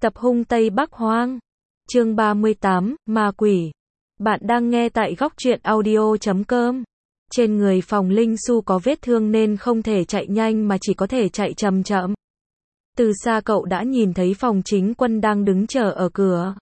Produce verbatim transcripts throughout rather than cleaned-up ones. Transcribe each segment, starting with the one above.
Tập hung Tây Bắc Hoang. Chương ba mươi tám, Ma Quỷ. Bạn đang nghe tại góc truyện audio chấm com. Trên người Phòng Linh Xu có vết thương nên không thể chạy nhanh mà chỉ có thể chạy chậm chậm. Từ xa cậu đã nhìn thấy Phòng Chính Quân đang đứng chờ ở cửa.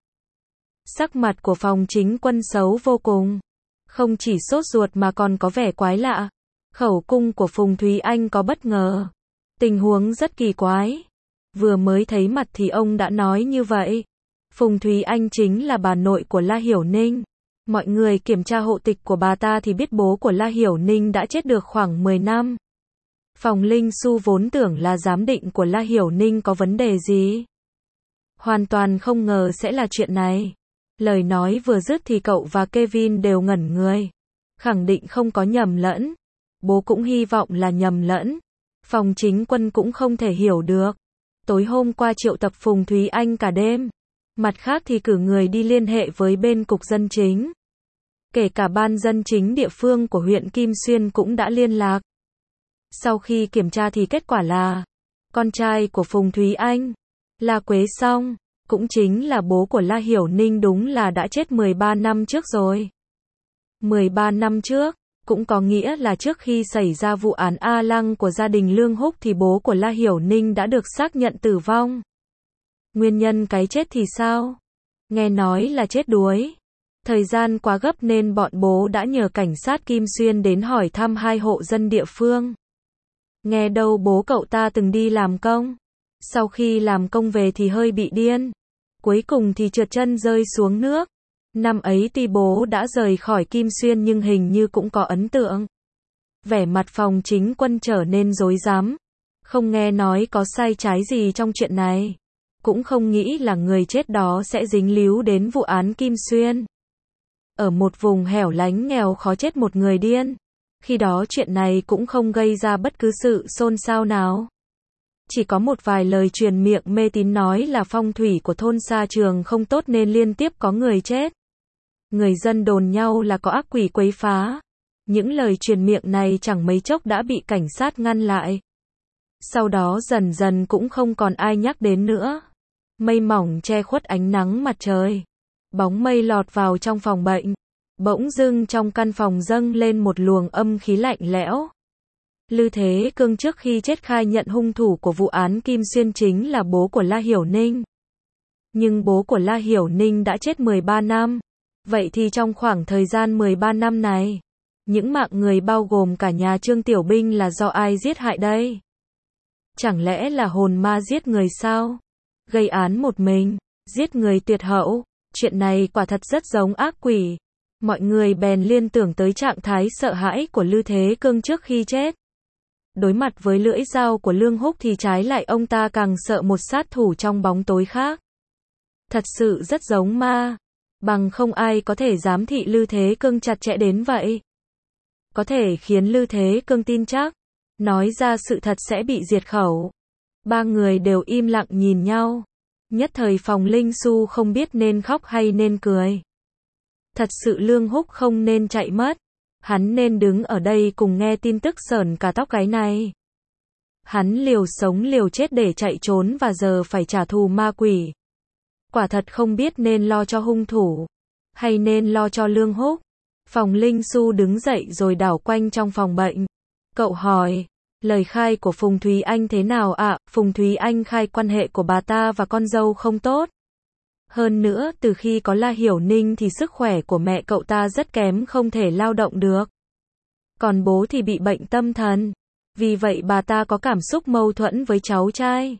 Sắc mặt của Phòng Chính Quân xấu vô cùng. Không chỉ sốt ruột mà còn có vẻ quái lạ. Khẩu cung của Phùng Thúy Anh có bất ngờ. Tình huống rất kỳ quái. Vừa mới thấy mặt thì ông đã nói như vậy. Phùng Thúy Anh chính là bà nội của La Hiểu Ninh. Mọi người kiểm tra hộ tịch của bà ta thì biết bố của La Hiểu Ninh đã chết được khoảng mười năm. Phòng Linh Xu vốn tưởng là giám định của La Hiểu Ninh có vấn đề gì. Hoàn toàn không ngờ sẽ là chuyện này. Lời nói vừa dứt thì cậu và Kevin đều ngẩn người. Khẳng định không có nhầm lẫn. Bố cũng hy vọng là nhầm lẫn. Phòng Chính Quân cũng không thể hiểu được. Tối hôm qua triệu tập Phùng Thúy Anh cả đêm. Mặt khác thì cử người đi liên hệ với bên cục dân chính. Kể cả ban dân chính địa phương của huyện Kim Xuyên cũng đã liên lạc. Sau khi kiểm tra thì kết quả là con trai của Phùng Thúy Anh, La Quế Song, cũng chính là bố của La Hiểu Ninh đúng là đã chết mười ba năm trước rồi. mười ba năm trước, cũng có nghĩa là trước khi xảy ra vụ án A Lăng của gia đình Lương Húc thì bố của La Hiểu Ninh đã được xác nhận tử vong. Nguyên nhân cái chết thì sao? Nghe nói là chết đuối. Thời gian quá gấp nên bọn bố đã nhờ cảnh sát Kim Xuyên đến hỏi thăm hai hộ dân địa phương. Nghe đâu bố cậu ta từng đi làm công. Sau khi làm công về thì hơi bị điên. Cuối cùng thì trượt chân rơi xuống nước. Năm ấy tuy bố đã rời khỏi Kim Xuyên nhưng hình như cũng có ấn tượng. Vẻ mặt Phòng Chính Quân trở nên rối rắm. Không nghe nói có sai trái gì trong chuyện này. Cũng không nghĩ là người chết đó sẽ dính líu đến vụ án Kim Xuyên. Ở một vùng hẻo lánh nghèo khó chết một người điên. Khi đó chuyện này cũng không gây ra bất cứ sự xôn xao nào. Chỉ có một vài lời truyền miệng mê tín nói là phong thủy của thôn Sa Trường không tốt nên liên tiếp có người chết. Người dân đồn nhau là có ác quỷ quấy phá. Những lời truyền miệng này chẳng mấy chốc đã bị cảnh sát ngăn lại. Sau đó dần dần cũng không còn ai nhắc đến nữa. Mây mỏng che khuất ánh nắng mặt trời. Bóng mây lọt vào trong phòng bệnh. Bỗng dưng trong căn phòng dâng lên một luồng âm khí lạnh lẽo. Lư Thế Cương trước khi chết khai nhận hung thủ của vụ án Kim Xuyên chính là bố của La Hiểu Ninh. Nhưng bố của La Hiểu Ninh đã chết mười ba năm. Vậy thì trong khoảng thời gian mười ba năm này, những mạng người bao gồm cả nhà Trương Tiểu Binh là do ai giết hại đây? Chẳng lẽ là hồn ma giết người sao? Gây án một mình, giết người tuyệt hậu, chuyện này quả thật rất giống ác quỷ. Mọi người bèn liên tưởng tới trạng thái sợ hãi của Lư Thế Cương trước khi chết. Đối mặt với lưỡi dao của Lương Húc thì trái lại ông ta càng sợ một sát thủ trong bóng tối khác. Thật sự rất giống ma. Bằng không ai có thể giám thị Lư Thế Cương chặt chẽ đến vậy. Có thể khiến Lư Thế Cương tin chắc. Nói ra sự thật sẽ bị diệt khẩu. Ba người đều im lặng nhìn nhau. Nhất thời Phòng Linh Xu không biết nên khóc hay nên cười. Thật sự Lương Húc không nên chạy mất. Hắn nên đứng ở đây cùng nghe tin tức sởn cả tóc gáy này. Hắn liều sống liều chết để chạy trốn và giờ phải trả thù ma quỷ. Quả thật không biết nên lo cho hung thủ, hay nên lo cho Lương Húc. Phòng Linh Xu đứng dậy rồi đảo quanh trong phòng bệnh. Cậu hỏi, lời khai của Phùng Thúy Anh thế nào ạ? À? Phùng Thúy Anh khai quan hệ của bà ta và con dâu không tốt. Hơn nữa, từ khi có La Hiểu Ninh thì sức khỏe của mẹ cậu ta rất kém không thể lao động được. Còn bố thì bị bệnh tâm thần. Vì vậy bà ta có cảm xúc mâu thuẫn với cháu trai.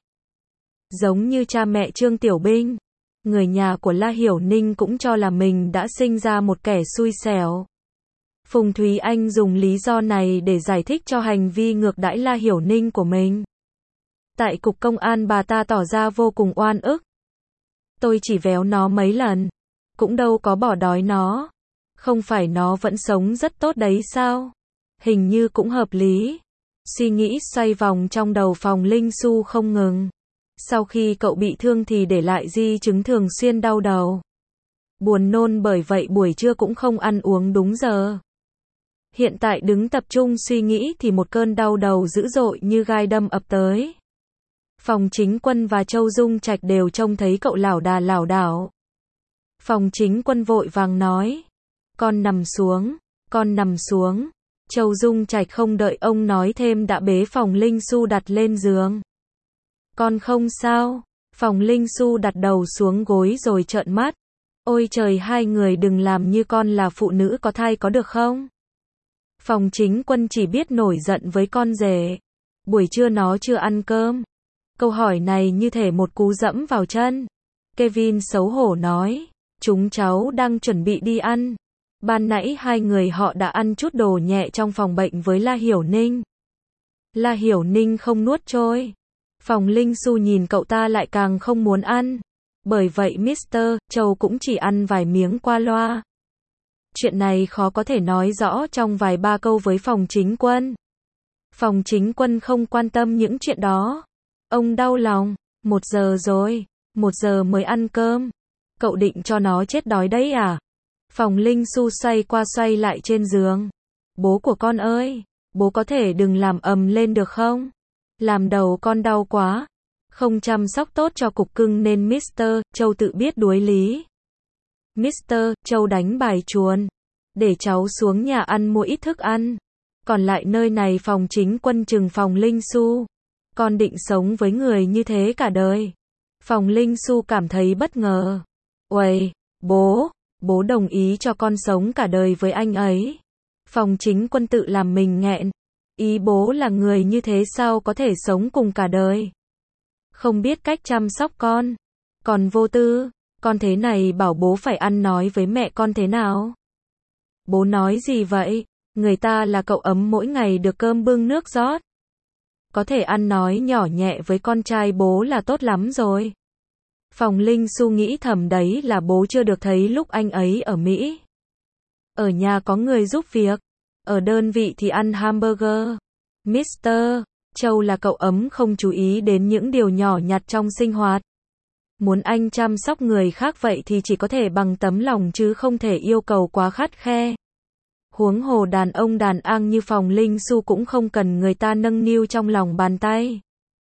Giống như cha mẹ Trương Tiểu Binh. Người nhà của La Hiểu Ninh cũng cho là mình đã sinh ra một kẻ xui xẻo. Phùng Thúy Anh dùng lý do này để giải thích cho hành vi ngược đãi La Hiểu Ninh của mình. Tại cục công an bà ta tỏ ra vô cùng oan ức. Tôi chỉ véo nó mấy lần. Cũng đâu có bỏ đói nó. Không phải nó vẫn sống rất tốt đấy sao? Hình như cũng hợp lý. Suy nghĩ xoay vòng trong đầu Phòng Linh Xu không ngừng. Sau khi cậu bị thương thì để lại di chứng thường xuyên đau đầu. Buồn nôn bởi vậy buổi trưa cũng không ăn uống đúng giờ. Hiện tại đứng tập trung suy nghĩ thì một cơn đau đầu dữ dội như gai đâm ập tới. Phòng Chính Quân và Châu Dung Trạch đều trông thấy cậu lảo đà lảo đảo. Phòng Chính Quân vội vàng nói, con nằm xuống, con nằm xuống. Châu Dung Trạch không đợi ông nói thêm đã bế Phòng Linh Xu đặt lên giường. Con không sao. Phòng Linh Xu đặt đầu xuống gối rồi trợn mắt. Ôi trời, hai người đừng làm như con là phụ nữ có thai có được không? Phòng Chính Quân chỉ biết nổi giận với con rể. Buổi trưa nó chưa ăn cơm. Câu hỏi này như thể một cú dẫm vào chân. Kevin xấu hổ nói, chúng cháu đang chuẩn bị đi ăn. Ban nãy hai người họ đã ăn chút đồ nhẹ trong phòng bệnh với La Hiểu Ninh. La Hiểu Ninh không nuốt trôi. Phòng Linh Xu nhìn cậu ta lại càng không muốn ăn. Bởi vậy mít tơ Châu cũng chỉ ăn vài miếng qua loa. Chuyện này khó có thể nói rõ trong vài ba câu với Phòng Chính Quân. Phòng Chính Quân không quan tâm những chuyện đó. Ông đau lòng, một giờ rồi, một giờ mới ăn cơm. Cậu định cho nó chết đói đấy à? Phòng Linh Xu xoay qua xoay lại trên giường. Bố của con ơi, bố có thể đừng làm ầm lên được không? Làm đầu con đau quá. Không chăm sóc tốt cho cục cưng nên mít tơ Châu tự biết đuối lý. mít tơ Châu đánh bài chuồn. Để cháu xuống nhà ăn mua ít thức ăn. Còn lại nơi này Phòng Chính Quân trừng Phòng Linh Xu. Con định sống với người như thế cả đời. Phòng Linh Xu cảm thấy bất ngờ. Uầy, bố, bố đồng ý cho con sống cả đời với anh ấy. Phòng Chính Quân tự làm mình nghẹn. Ý bố là người như thế sao có thể sống cùng cả đời? Không biết cách chăm sóc con. Còn vô tư, con thế này bảo bố phải ăn nói với mẹ con thế nào? Bố nói gì vậy? Người ta là cậu ấm mỗi ngày được cơm bưng nước rót. Có thể ăn nói nhỏ nhẹ với con trai bố là tốt lắm rồi. Phòng Linh Xu nghĩ thầm đấy là bố chưa được thấy lúc anh ấy ở Mỹ. Ở nhà có người giúp việc. Ở đơn vị thì ăn hamburger. mít tơ Châu là cậu ấm không chú ý đến những điều nhỏ nhặt trong sinh hoạt. Muốn anh chăm sóc người khác vậy thì chỉ có thể bằng tấm lòng chứ không thể yêu cầu quá khắt khe. Huống hồ đàn ông đàn ang như Phòng Linh Xu cũng không cần người ta nâng niu trong lòng bàn tay.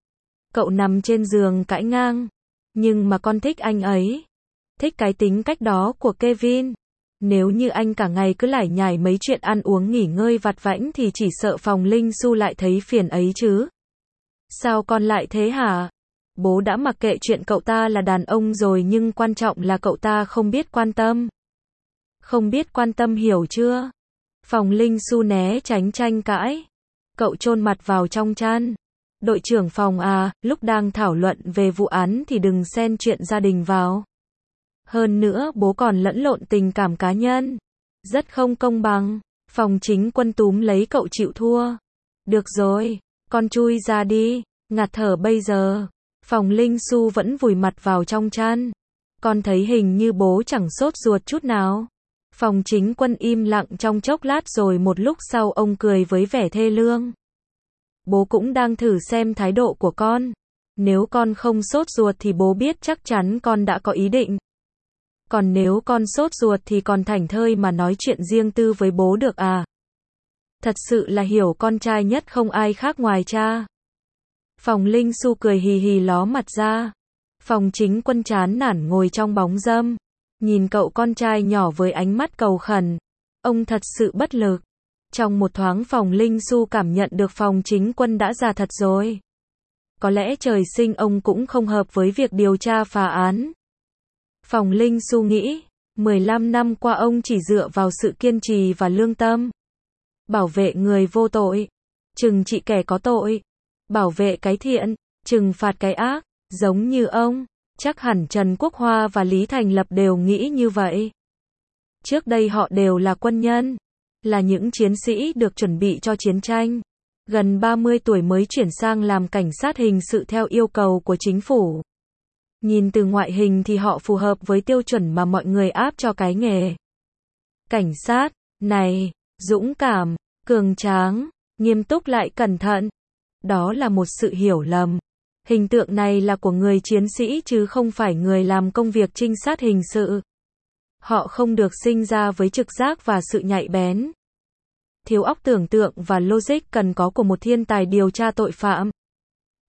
Cậu nằm trên giường cãi ngang. Nhưng mà con thích anh ấy. Thích cái tính cách đó của Kevin. Nếu như anh cả ngày cứ lải nhải mấy chuyện ăn uống nghỉ ngơi vặt vãnh thì chỉ sợ Phòng Linh Xu lại thấy phiền ấy chứ. Sao con lại thế hả? Bố đã mặc kệ chuyện cậu ta là đàn ông rồi nhưng quan trọng là cậu ta không biết quan tâm. Không biết quan tâm hiểu chưa? Phòng Linh Xu né tránh tranh cãi. Cậu chôn mặt vào trong chăn. Đội trưởng phòng à, lúc đang thảo luận về vụ án thì đừng xen chuyện gia đình vào. Hơn nữa bố còn lẫn lộn tình cảm cá nhân. Rất không công bằng. Phòng Chính Quân túm lấy cậu chịu thua. Được rồi, con chui ra đi, ngạt thở bây giờ. Phòng Linh Xu vẫn vùi mặt vào trong chăn. Con thấy hình như bố chẳng sốt ruột chút nào. Phòng Chính Quân im lặng trong chốc lát rồi một lúc sau ông cười với vẻ thê lương. Bố cũng đang thử xem thái độ của con. Nếu con không sốt ruột thì bố biết chắc chắn con đã có ý định. Còn nếu con sốt ruột thì còn thảnh thơi mà nói chuyện riêng tư với bố được à? Thật sự là hiểu con trai nhất không ai khác ngoài cha. Phòng Linh Xu cười hì hì ló mặt ra. Phòng Chính Quân chán nản ngồi trong bóng râm. Nhìn cậu con trai nhỏ với ánh mắt cầu khẩn. Ông thật sự bất lực. Trong một thoáng Phòng Linh Xu cảm nhận được Phòng Chính Quân đã già thật rồi. Có lẽ trời sinh ông cũng không hợp với việc điều tra phá án. Phòng Linh Xu nghĩ, mười lăm năm qua ông chỉ dựa vào sự kiên trì và lương tâm. Bảo vệ người vô tội, trừng trị kẻ có tội. Bảo vệ cái thiện, trừng phạt cái ác. Giống như ông, chắc hẳn Trần Quốc Hoa và Lý Thành Lập đều nghĩ như vậy. Trước đây họ đều là quân nhân, là những chiến sĩ được chuẩn bị cho chiến tranh. Gần ba mươi tuổi mới chuyển sang làm cảnh sát hình sự theo yêu cầu của chính phủ. Nhìn từ ngoại hình thì họ phù hợp với tiêu chuẩn mà mọi người áp cho cái nghề. Cảnh sát, này, dũng cảm, cường tráng, nghiêm túc lại cẩn thận. Đó là một sự hiểu lầm. Hình tượng này là của người chiến sĩ chứ không phải người làm công việc trinh sát hình sự. Họ không được sinh ra với trực giác và sự nhạy bén. Thiếu óc tưởng tượng và logic cần có của một thiên tài điều tra tội phạm.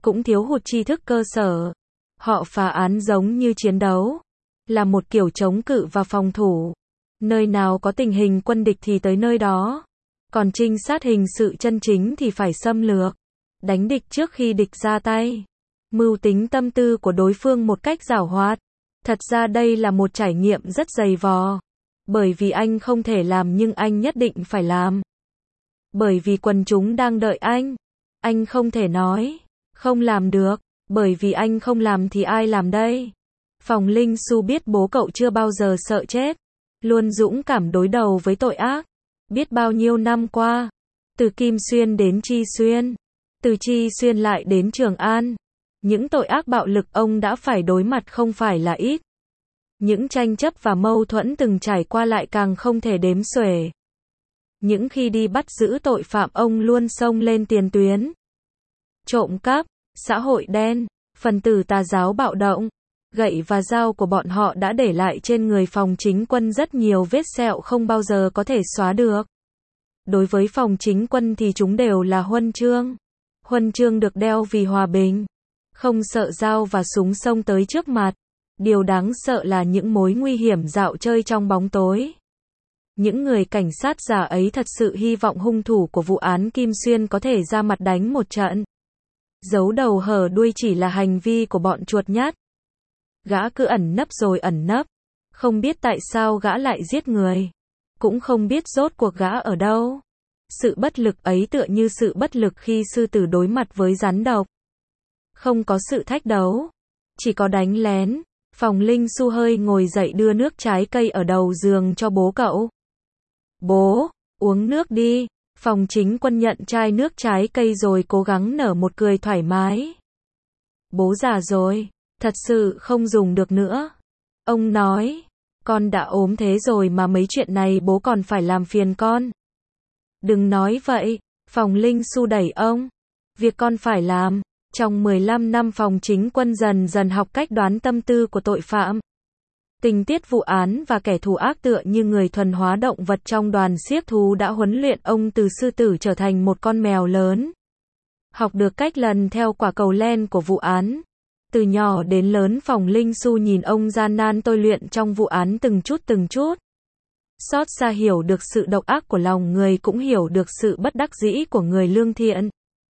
cũng thiếu hụt tri thức cơ sở. Họ phá án giống như chiến đấu, là một kiểu chống cự và phòng thủ. Nơi nào có tình hình quân địch thì tới nơi đó. Còn trinh sát hình sự chân chính thì phải xâm lược, đánh địch trước khi địch ra tay, mưu tính tâm tư của đối phương một cách giảo hoạt. Thật ra đây là một trải nghiệm rất dày vò. Bởi vì anh không thể làm nhưng anh nhất định phải làm. Bởi vì quần chúng đang đợi anh. Anh không thể nói không làm được, bởi vì anh không làm thì ai làm đây? Phòng Linh Xu biết bố cậu chưa bao giờ sợ chết, luôn dũng cảm đối đầu với tội ác. Biết bao nhiêu năm qua, từ Kim Xuyên đến Chi Xuyên, từ Chi Xuyên lại đến Trường An, những tội ác bạo lực ông đã phải đối mặt không phải là ít. Những tranh chấp và mâu thuẫn từng trải qua lại càng không thể đếm xuể. Những khi đi bắt giữ tội phạm ông luôn xông lên tiền tuyến. Trộm cắp, xã hội đen, phần tử tà giáo bạo động, gậy và dao của bọn họ đã để lại trên người phòng chính quân rất nhiều vết sẹo không bao giờ có thể xóa được. Đối với phòng chính quân thì chúng đều là huân chương. Huân chương được đeo vì hòa bình, không sợ dao và súng xông tới trước mặt. Điều đáng sợ là những mối nguy hiểm dạo chơi trong bóng tối. Những người cảnh sát già ấy thật sự hy vọng hung thủ của vụ án Kim Xuyên có thể ra mặt đánh một trận. Giấu đầu hở đuôi chỉ là hành vi của bọn chuột nhắt. Gã cứ ẩn nấp rồi ẩn nấp, không biết tại sao gã lại giết người, cũng không biết rốt cuộc gã ở đâu. Sự bất lực ấy tựa như sự bất lực khi sư tử đối mặt với rắn độc. Không có sự thách đấu, chỉ có đánh lén. Phòng Linh Xu hơi ngồi dậy đưa nước trái cây ở đầu giường cho bố cậu. Bố, uống nước đi. Phòng chính quân nhận chai nước trái cây rồi cố gắng nở một cười thoải mái. Bố già rồi, thật sự không dùng được nữa. Ông nói, con đã ốm thế rồi mà mấy chuyện này bố còn phải làm phiền con. Đừng nói vậy, Phòng Linh Xu đẩy ông. Việc con phải làm. Trong mười lăm năm phòng chính quân dần dần học cách đoán tâm tư của tội phạm. Tình tiết vụ án và kẻ thù ác tựa như người thuần hóa động vật trong đoàn xiếc thú đã huấn luyện ông từ sư tử trở thành một con mèo lớn. Học được cách lần theo quả cầu len của vụ án. Từ nhỏ đến lớn Phòng Linh Xu nhìn ông gian nan tôi luyện trong vụ án từng chút từng chút. Xót xa hiểu được sự độc ác của lòng người cũng hiểu được sự bất đắc dĩ của người lương thiện.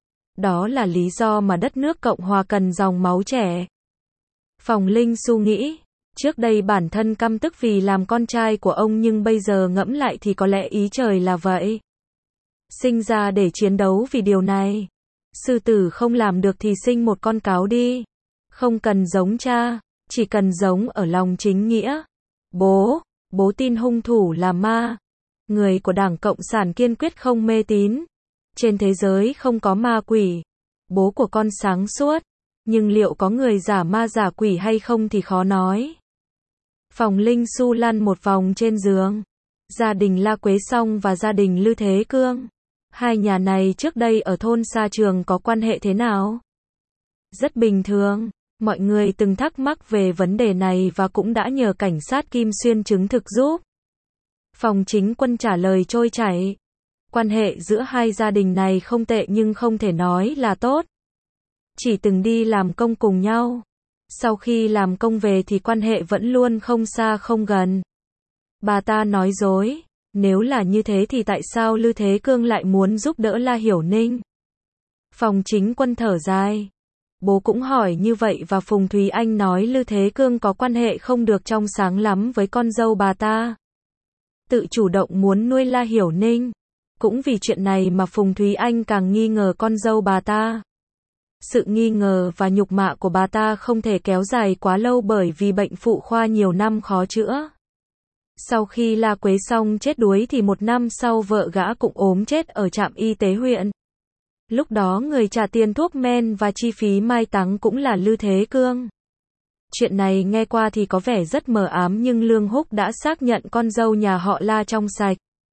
Đó là lý do mà đất nước Cộng Hòa cần dòng máu trẻ. Phòng Linh Xu nghĩ, trước đây bản thân căm tức vì làm con trai của ông nhưng bây giờ ngẫm lại thì có lẽ ý trời là vậy. Sinh ra để chiến đấu vì điều này. Sư tử không làm được thì sinh một con cáo đi. Không cần giống cha, chỉ cần giống ở lòng chính nghĩa. Bố, bố tin hung thủ là ma. Người của Đảng Cộng sản kiên quyết không mê tín. Trên thế giới không có ma quỷ. Bố của con sáng suốt. Nhưng liệu có người giả ma giả quỷ hay không thì khó nói. Phòng Linh Xu lăn một vòng trên giường. Gia đình La Quế Song và gia đình Lư Thế Cương. Hai nhà này trước đây ở thôn Sa Trường có quan hệ thế nào? Rất bình thường. Mọi người từng thắc mắc về vấn đề này và cũng đã nhờ cảnh sát Kim Xuyên chứng thực giúp. Phòng chính quân trả lời trôi chảy. Quan hệ giữa hai gia đình này không tệ nhưng không thể nói là tốt. Chỉ từng đi làm công cùng nhau. Sau khi làm công về thì quan hệ vẫn luôn không xa không gần. Bà ta nói dối. Nếu là như thế thì tại sao Lư Thế Cương lại muốn giúp đỡ La Hiểu Ninh? Phòng chính quân thở dài. Bố cũng hỏi như vậy và Phùng Thúy Anh nói Lư Thế Cương có quan hệ không được trong sáng lắm với con dâu bà ta. Tự chủ động muốn nuôi La Hiểu Ninh. Cũng vì chuyện này mà Phùng Thúy Anh càng nghi ngờ con dâu bà ta. Sự nghi ngờ và nhục mạ của bà ta không thể kéo dài quá lâu bởi vì bệnh phụ khoa nhiều năm khó chữa. Sau khi La Quế Song chết đuối thì một năm sau vợ gã cũng ốm chết ở trạm y tế huyện. Lúc đó người trả tiền thuốc men và chi phí mai táng cũng là Lư Thế Cương. Chuyện này nghe qua thì có vẻ rất mờ ám nhưng Lương Húc đã xác nhận con dâu nhà họ La trong sạch.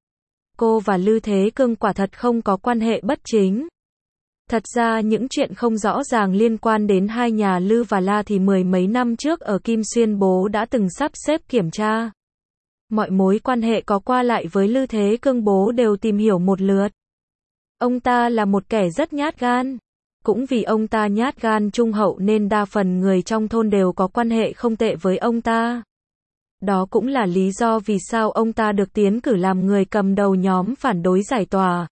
Cô và Lư Thế Cương quả thật không có quan hệ bất chính. Thật ra những chuyện không rõ ràng liên quan đến hai nhà Lư và La thì mười mấy năm trước ở Kim Xuyên bố đã từng sắp xếp kiểm tra. Mọi mối quan hệ có qua lại với Lư Thế Cương bố đều tìm hiểu một lượt. Ông ta là một kẻ rất nhát gan. Cũng vì ông ta nhát gan trung hậu nên đa phần người trong thôn đều có quan hệ không tệ với ông ta. Đó cũng là lý do vì sao ông ta được tiến cử làm người cầm đầu nhóm phản đối giải tỏa.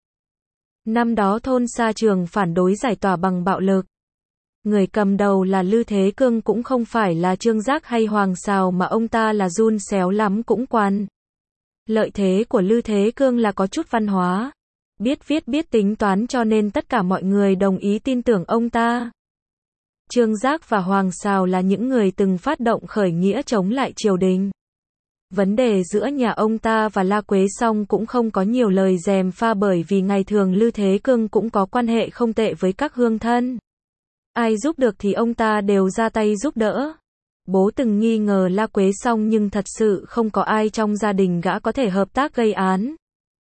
Năm đó thôn Sa Trường phản đối giải tỏa bằng bạo lực. Người cầm đầu là Lư Thế Cương, cũng không phải là Trương Giác hay Hoàng Sào mà ông ta là giun xéo lắm cũng quan. Lợi thế của Lư Thế Cương là có chút văn hóa, biết viết biết tính toán, cho nên tất cả mọi người đồng ý tin tưởng ông ta. Trương Giác và Hoàng Sào là những người từng phát động khởi nghĩa chống lại triều đình. Vấn đề giữa nhà ông ta và La Quế Song cũng không có nhiều lời gièm pha, bởi vì ngày thường Lư Thế Cương cũng có quan hệ không tệ với các hương thân. Ai giúp được thì ông ta đều ra tay giúp đỡ. Bố từng nghi ngờ La Quế Song nhưng thật sự không có ai trong gia đình gã có thể hợp tác gây án.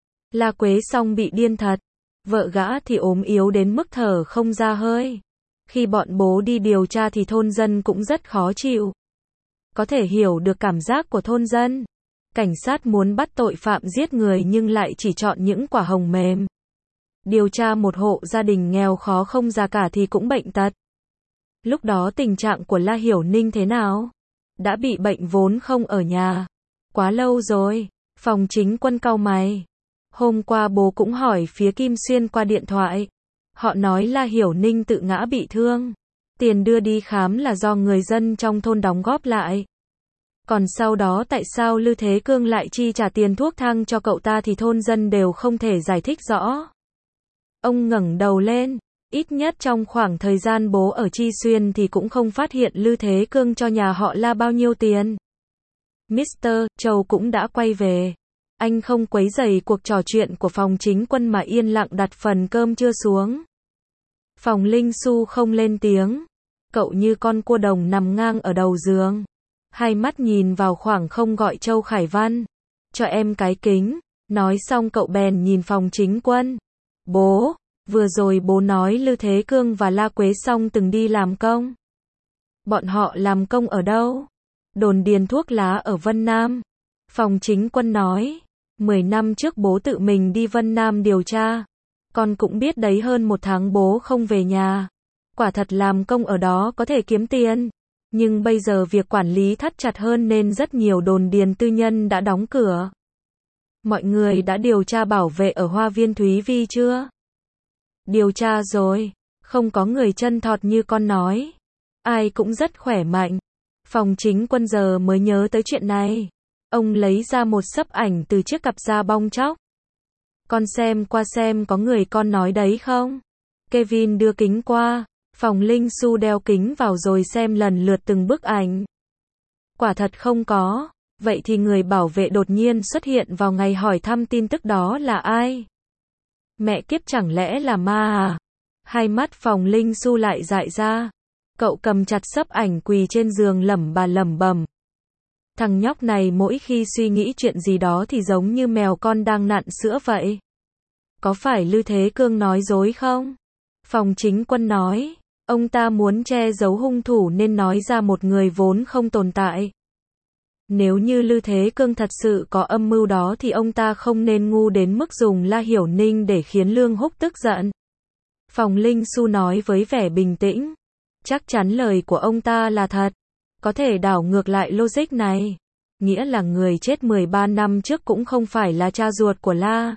La Quế Song bị điên thật. Vợ gã thì ốm yếu đến mức thở không ra hơi. Khi bọn bố đi điều tra thì thôn dân cũng rất khó chịu. Có thể hiểu được cảm giác của thôn dân. Cảnh sát muốn bắt tội phạm giết người nhưng lại chỉ chọn những quả hồng mềm. Điều tra một hộ gia đình nghèo khó không già cả thì cũng bệnh tật. Lúc đó tình trạng của La Hiểu Ninh thế nào? Đã bị bệnh vốn không ở nhà. Quá lâu rồi. Phòng Chính Quân cau mày. Hôm qua bố cũng hỏi phía Kim Xuyên qua điện thoại. Họ nói La Hiểu Ninh tự ngã bị thương. Tiền đưa đi khám là do người dân trong thôn đóng góp lại. Còn sau đó tại sao Lư Thế Cương lại chi trả tiền thuốc thang cho cậu ta thì thôn dân đều không thể giải thích rõ. Ông ngẩng đầu lên. Ít nhất trong khoảng thời gian bố ở Chi Xuyên thì cũng không phát hiện Lư Thế Cương cho nhà họ La bao nhiêu tiền. mít tơ Châu cũng đã quay về. Anh không quấy rầy cuộc trò chuyện của Phòng Chính Quân mà yên lặng đặt phần cơm trưa xuống. Phòng Linh Xu không lên tiếng. Cậu như con cua đồng nằm ngang ở đầu giường. Hai mắt nhìn vào khoảng không gọi Châu Khải Văn. Cho em cái kính. Nói xong cậu bèn nhìn Phòng Chính Quân. Bố, vừa rồi bố nói Lư Thế Cương và La Quế Song từng đi làm công. Bọn họ làm công ở đâu? Đồn điền thuốc lá ở Vân Nam. Phòng Chính Quân nói. Mười năm trước bố tự mình đi Vân Nam điều tra. Con cũng biết đấy, hơn một tháng bố không về nhà. Quả thật làm công ở đó có thể kiếm tiền. Nhưng bây giờ việc quản lý thắt chặt hơn nên rất nhiều đồn điền tư nhân đã đóng cửa. Mọi người đã điều tra bảo vệ ở Hoa Viên Thúy Vi chưa? Điều tra rồi. Không có người chân thọt như con nói. Ai cũng rất khỏe mạnh. Phòng Chính Quân giờ mới nhớ tới chuyện này. Ông lấy ra một xấp ảnh từ chiếc cặp da bong tróc. Con xem qua xem có người con nói đấy không? Kevin đưa kính qua. Phòng Linh Xu đeo kính vào rồi xem lần lượt từng bức ảnh. Quả thật không có. Vậy thì người bảo vệ đột nhiên xuất hiện vào ngày hỏi thăm tin tức đó là ai? Mẹ kiếp, chẳng lẽ là ma à? Hai mắt Phòng Linh Xu lại dại ra. Cậu cầm chặt xấp ảnh quỳ trên giường lẩm bà lẩm bẩm. Thằng nhóc này mỗi khi suy nghĩ chuyện gì đó thì giống như mèo con đang nặn sữa vậy. Có phải Lư Thế Cương nói dối không? Phòng Chính Quân nói. Ông ta muốn che giấu hung thủ nên nói ra một người vốn không tồn tại. Nếu như Lư Thế Cương thật sự có âm mưu đó thì ông ta không nên ngu đến mức dùng La Hiểu Ninh để khiến Lương Húc tức giận. Phòng Linh Xu nói với vẻ bình tĩnh. Chắc chắn lời của ông ta là thật. Có thể đảo ngược lại logic này. Nghĩa là người chết mười ba năm trước cũng không phải là cha ruột của La.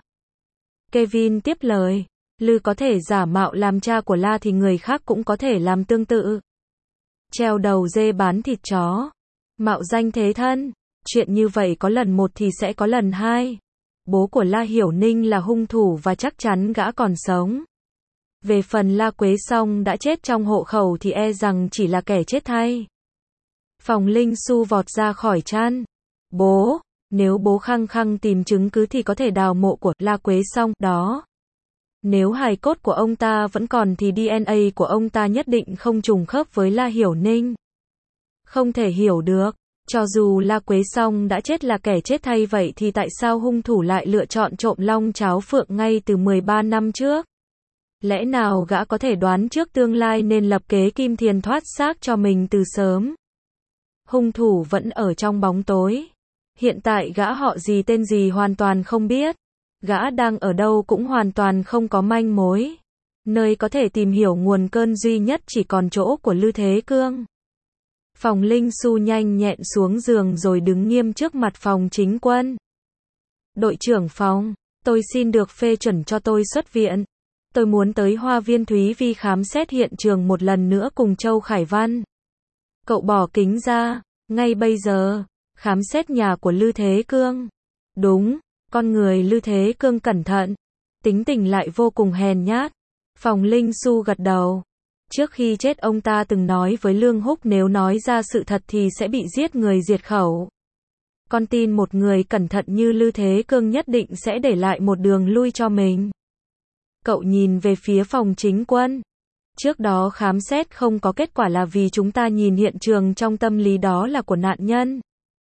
Kevin tiếp lời. Lư có thể giả mạo làm cha của La thì người khác cũng có thể làm tương tự. Treo đầu dê bán thịt chó. Mạo danh thế thân. Chuyện như vậy có lần một thì sẽ có lần hai. Bố của La Hiểu Ninh là hung thủ và chắc chắn gã còn sống. Về phần La Quế Song đã chết trong hộ khẩu thì e rằng chỉ là kẻ chết thay. Phòng Linh Xu vọt ra khỏi chăn. Bố, nếu bố khăng khăng tìm chứng cứ thì có thể đào mộ của La Quế Song đó. Nếu hài cốt của ông ta vẫn còn thì đê en a của ông ta nhất định không trùng khớp với La Hiểu Ninh. Không thể hiểu được. Cho dù La Quế Song đã chết là kẻ chết thay vậy thì tại sao hung thủ lại lựa chọn trộm long cháo phượng ngay từ mười ba năm trước? Lẽ nào gã có thể đoán trước tương lai nên lập kế kim thiền thoát xác cho mình từ sớm? Hung thủ vẫn ở trong bóng tối. Hiện tại gã họ gì tên gì hoàn toàn không biết. Gã đang ở đâu cũng hoàn toàn không có manh mối. Nơi có thể tìm hiểu nguồn cơn duy nhất chỉ còn chỗ của Lư Thế Cương. Phòng Linh Xu nhanh nhẹn xuống giường rồi đứng nghiêm trước mặt Phòng Chính Quân. Đội trưởng phòng, tôi xin được phê chuẩn cho tôi xuất viện. Tôi muốn tới Hoa Viên Thúy Vi khám xét hiện trường một lần nữa cùng Châu Khải Văn. Cậu bỏ kính ra, ngay bây giờ, khám xét nhà của Lư Thế Cương. Đúng, con người Lư Thế Cương cẩn thận, tính tình lại vô cùng hèn nhát. Phòng Linh Xu gật đầu. Trước khi chết ông ta từng nói với Lương Húc nếu nói ra sự thật thì sẽ bị giết người diệt khẩu. Con tin một người cẩn thận như Lư Thế Cương nhất định sẽ để lại một đường lui cho mình. Cậu nhìn về phía Phòng Chính Quân. Trước đó khám xét không có kết quả là vì chúng ta nhìn hiện trường trong tâm lý đó là của nạn nhân.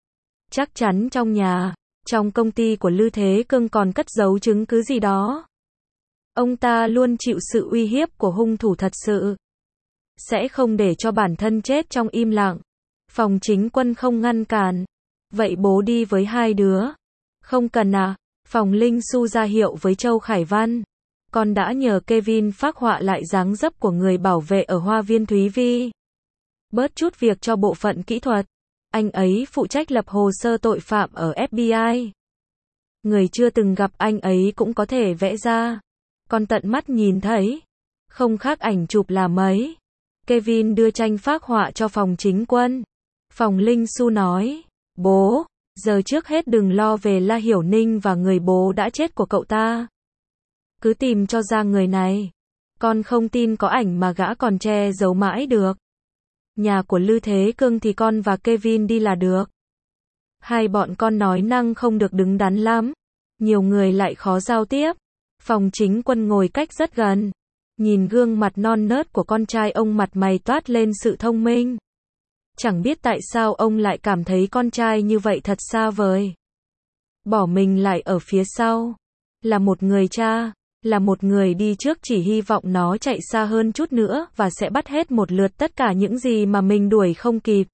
Chắc chắn trong nhà, trong công ty của Lư Thế Cương còn cất giấu chứng cứ gì đó. Ông ta luôn chịu sự uy hiếp của hung thủ thật sự. Sẽ không để cho bản thân chết trong im lặng. Phòng Chính Quân không ngăn cản. Vậy bố đi với hai đứa. Không cần à? Phòng Linh Xu ra hiệu với Châu Khải Văn. Con đã nhờ Kevin phác họa lại dáng dấp của người bảo vệ ở Hoa Viên Thúy Vi. Bớt chút việc cho bộ phận kỹ thuật. Anh ấy phụ trách lập hồ sơ tội phạm ở ép bê i. Người chưa từng gặp anh ấy cũng có thể vẽ ra. Con tận mắt nhìn thấy. Không khác ảnh chụp là mấy. Kevin đưa tranh phác họa cho Phòng Chính Quân. Phòng Linh Xu nói. Bố, giờ trước hết đừng lo về La Hiểu Ninh và người bố đã chết của cậu ta. Cứ tìm cho ra người này. Con không tin có ảnh mà gã còn che giấu mãi được. Nhà của Lư Thế Cương thì con và Kevin đi là được. Hai bọn con nói năng không được đứng đắn lắm. Nhiều người lại khó giao tiếp. Phòng Chính Quân ngồi cách rất gần. Nhìn gương mặt non nớt của con trai ông mặt mày toát lên sự thông minh. Chẳng biết tại sao ông lại cảm thấy con trai như vậy thật xa vời. Bỏ mình lại ở phía sau. Là một người cha, là một người đi trước chỉ hy vọng nó chạy xa hơn chút nữa và sẽ bắt hết một lượt tất cả những gì mà mình đuổi không kịp.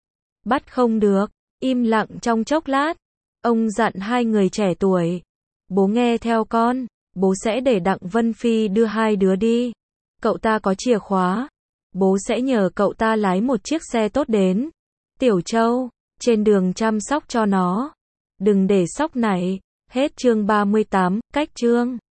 Bắt không được, im lặng trong chốc lát. Ông dặn hai người trẻ tuổi. Bố nghe theo con, bố sẽ để Đặng Vân Phi đưa hai đứa đi. Cậu ta có chìa khóa. Bố sẽ nhờ cậu ta lái một chiếc xe tốt đến Tiểu Châu, trên đường chăm sóc cho nó. Đừng để sóc nảy. Hết chương ba mươi tám, cách chương.